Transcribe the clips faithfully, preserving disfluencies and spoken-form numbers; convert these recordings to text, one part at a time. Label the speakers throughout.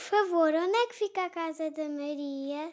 Speaker 1: favor, onde é que fica a casa da Maria?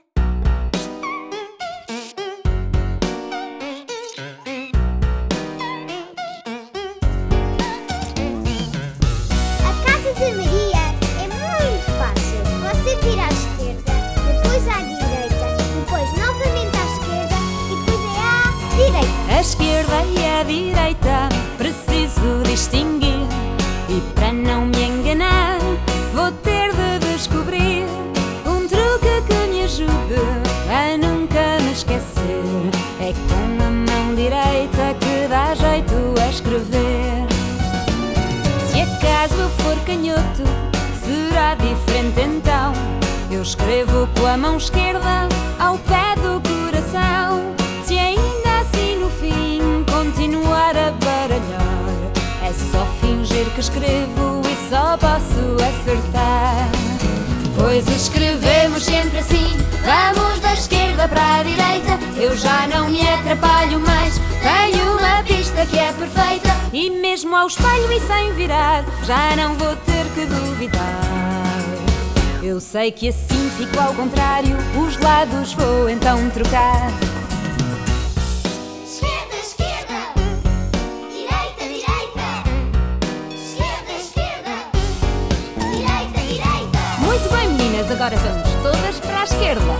Speaker 1: A casa da Maria é muito fácil. Você vira à esquerda, depois à direita, depois novamente à esquerda e depois é à direita.
Speaker 2: A esquerda e a direita preciso distinguir, e para não me enganar vou ter de descobrir um truque que me ajude a nunca me esquecer. É com a mão direita que dá jeito a escrever. Se acaso eu for canhoto, será diferente então. Eu escrevo com a mão esquerda ao pé do coração. Se ainda assim no fim continuar a baralhar, é só fingir que escrevo e só posso acertar. Pois escrevemos sempre assim, vamos da esquerda para a direita. Eu já não me atrapalho mais, tenho uma pista que é perfeita. E mesmo ao espelho e sem virar, já não vou ter que duvidar. Eu sei que assim fico ao contrário, os lados vou então trocar.
Speaker 1: Esquerda, esquerda, direita, direita. Esquerda, esquerda, direita, direita.
Speaker 2: Muito bem, meninas, agora vamos todas para a esquerda.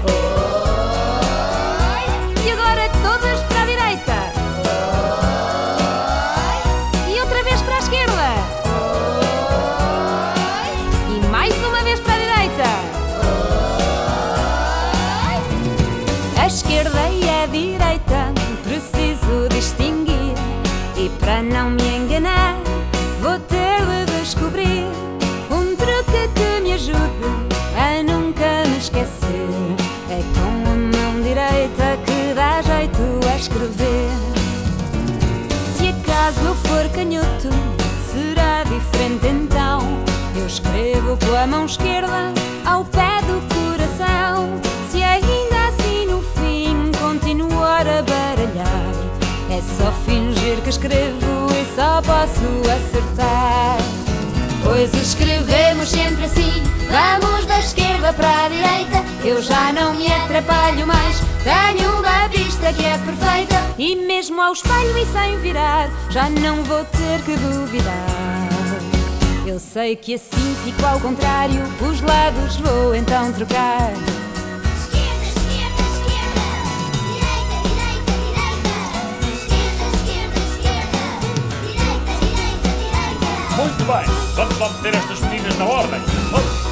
Speaker 2: E agora todas para a direita. E outra vez para a esquerda. E mais uma vez para a direita. A esquerda e a direita preciso distinguir, e para não me enganar vou ter de descobrir um truque que me ajude a nunca me esquecer. É com a mão direita que dá jeito a escrever. Se acaso eu for canhoto, será diferente então. Eu escrevo com a mão esquerda ao pé do coração. Se ainda assim no fim continuar a baralhar, é só fingir que escrevo e só posso acertar. Pois escrevemos sempre assim, vamos da esquerda para a direita. Eu já não me atrapalho mais, tenho uma pista que é perfeita. E mesmo ao espelho e sem virar, já não vou ter que duvidar. Eu sei que assim fico ao contrário, os lados vou então trocar.
Speaker 1: Esquerda, esquerda, esquerda. Direita, direita, direita. Esquerda, esquerda, esquerda. Direita, direita, direita.
Speaker 3: Muito bem, vamos lá meter estas meninas na ordem. Vamos.